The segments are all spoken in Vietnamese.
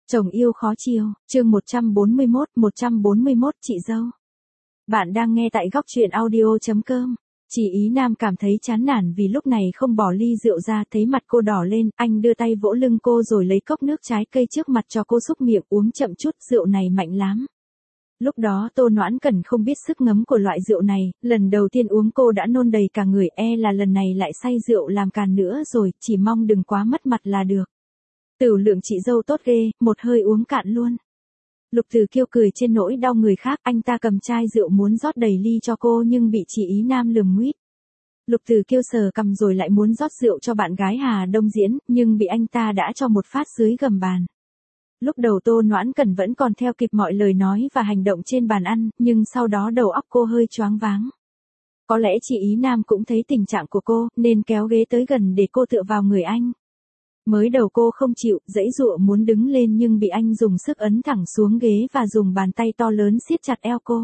Chồng yêu khó chiều, chương 141, chị dâu. Bạn đang nghe tại góc truyện audio.com. Chị Ý Nam cảm thấy chán nản vì lúc này không bỏ ly rượu ra, thấy mặt cô đỏ lên, anh đưa tay vỗ lưng cô rồi lấy cốc nước trái cây trước mặt cho cô xúc miệng, uống chậm chút, rượu này mạnh lắm. Lúc đó Tô Noãn Cẩn không biết sức ngấm của loại rượu này, lần đầu tiên uống cô đã nôn đầy cả người, là lần này lại say rượu làm càn nữa rồi, chỉ mong đừng quá mất mặt là được. Tửu lượng chị dâu tốt ghê, một hơi uống cạn luôn. Lục Tử Kiêu cười trên nỗi đau người khác, anh ta cầm chai rượu muốn rót đầy ly cho cô nhưng bị chị Ý Nam lườm nguýt. Lục Tử Kiêu sờ cằm rồi lại muốn rót rượu cho bạn gái Hà Đông Diễn, nhưng bị anh ta đã cho một phát dưới gầm bàn. Lúc đầu Tô Noãn Cẩn vẫn còn theo kịp mọi lời nói và hành động trên bàn ăn, nhưng sau đó đầu óc cô hơi choáng váng. Có lẽ chị Ý Nam cũng thấy tình trạng của cô, nên kéo ghế tới gần để cô tựa vào người anh. Mới đầu cô không chịu, giãy giụa muốn đứng lên nhưng bị anh dùng sức ấn thẳng xuống ghế và dùng bàn tay to lớn siết chặt eo cô.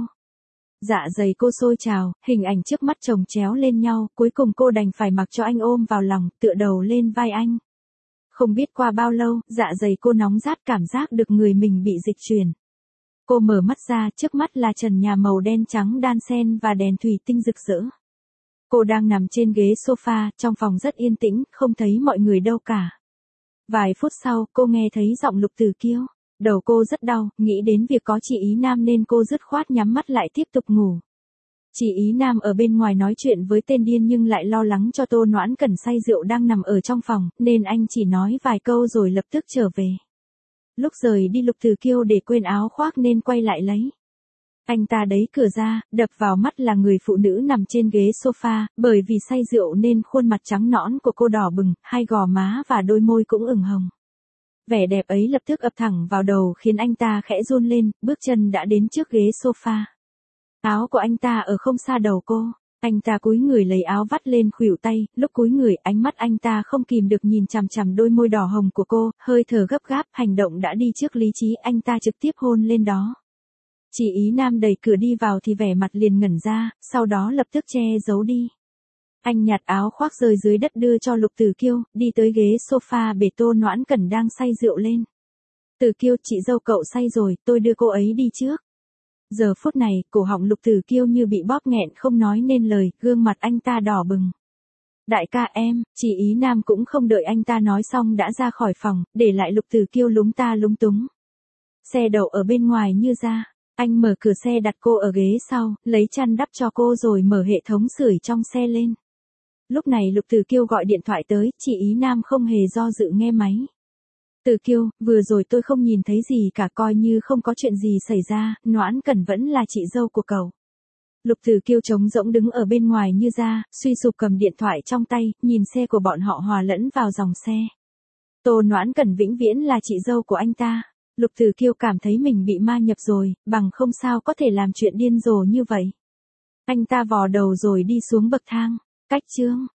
Dạ dày cô sôi trào, hình ảnh trước mắt chồng chéo lên nhau, cuối cùng cô đành phải mặc cho anh ôm vào lòng, tựa đầu lên vai anh. Không biết qua bao lâu, dạ dày cô nóng rát, cảm giác được người mình bị dịch chuyển. Cô mở mắt ra, trước mắt là trần nhà màu đen trắng đan xen và đèn thủy tinh rực rỡ. Cô đang nằm trên ghế sofa, trong phòng rất yên tĩnh, không thấy mọi người đâu cả. Vài phút sau, cô nghe thấy giọng Lục Tử Kiêu. Đầu cô rất đau, nghĩ đến việc có chị Ý Nam nên cô dứt khoát nhắm mắt lại tiếp tục ngủ. Chị Ý Nam ở bên ngoài nói chuyện với tên điên nhưng lại lo lắng cho Tô Noãn Cẩn say rượu đang nằm ở trong phòng, nên anh chỉ nói vài câu rồi lập tức trở về. Lúc rời đi Lục Tử Kiêu để quên áo khoác nên quay lại lấy. Anh ta đẩy cửa ra, đập vào mắt là người phụ nữ nằm trên ghế sofa, bởi vì say rượu nên khuôn mặt trắng nõn của cô đỏ bừng, hai gò má và đôi môi cũng ửng hồng. Vẻ đẹp ấy lập tức ập thẳng vào đầu khiến anh ta khẽ run lên, bước chân đã đến trước ghế sofa. Áo của anh ta ở không xa đầu cô, anh ta cúi người lấy áo vắt lên khuỷu tay, lúc cúi người ánh mắt anh ta không kìm được nhìn chằm chằm đôi môi đỏ hồng của cô, hơi thở gấp gáp, hành động đã đi trước lý trí, anh ta trực tiếp hôn lên đó. Chị Ý Nam đẩy cửa đi vào thì vẻ mặt liền ngẩn ra, sau đó lập tức che giấu đi. Anh nhặt áo khoác rơi dưới đất đưa cho Lục Tử Kiêu, đi tới ghế sofa bể Tô Noãn Cẩn đang say rượu lên. Tử Kiêu, chị dâu cậu say rồi, tôi đưa cô ấy đi trước. Giờ phút này, cổ họng Lục Tử Kiêu như bị bóp nghẹn không nói nên lời, gương mặt anh ta đỏ bừng. Đại ca em, chị Ý Nam cũng không đợi anh ta nói xong đã ra khỏi phòng, để lại Lục Tử Kiêu lúng ta lúng túng. Xe đậu ở bên ngoài như ra. Anh mở cửa xe đặt cô ở ghế sau, lấy chăn đắp cho cô rồi mở hệ thống sưởi trong xe lên. Lúc này Lục Tử Kiêu gọi điện thoại tới, chị Ý Nam không hề do dự nghe máy. Tử Kiêu, vừa rồi tôi không nhìn thấy gì cả, coi như không có chuyện gì xảy ra, Noãn Cẩn vẫn là chị dâu của cậu. Lục Tử Kiêu trống rỗng đứng ở bên ngoài như ra, suy sụp cầm điện thoại trong tay, nhìn xe của bọn họ hòa lẫn vào dòng xe. Tô Noãn Cẩn vĩnh viễn là chị dâu của anh ta. Lục Tử Kiêu cảm thấy mình bị ma nhập rồi, bằng không sao có thể làm chuyện điên rồ như vậy. Anh ta vò đầu rồi đi xuống bậc thang. Cách chương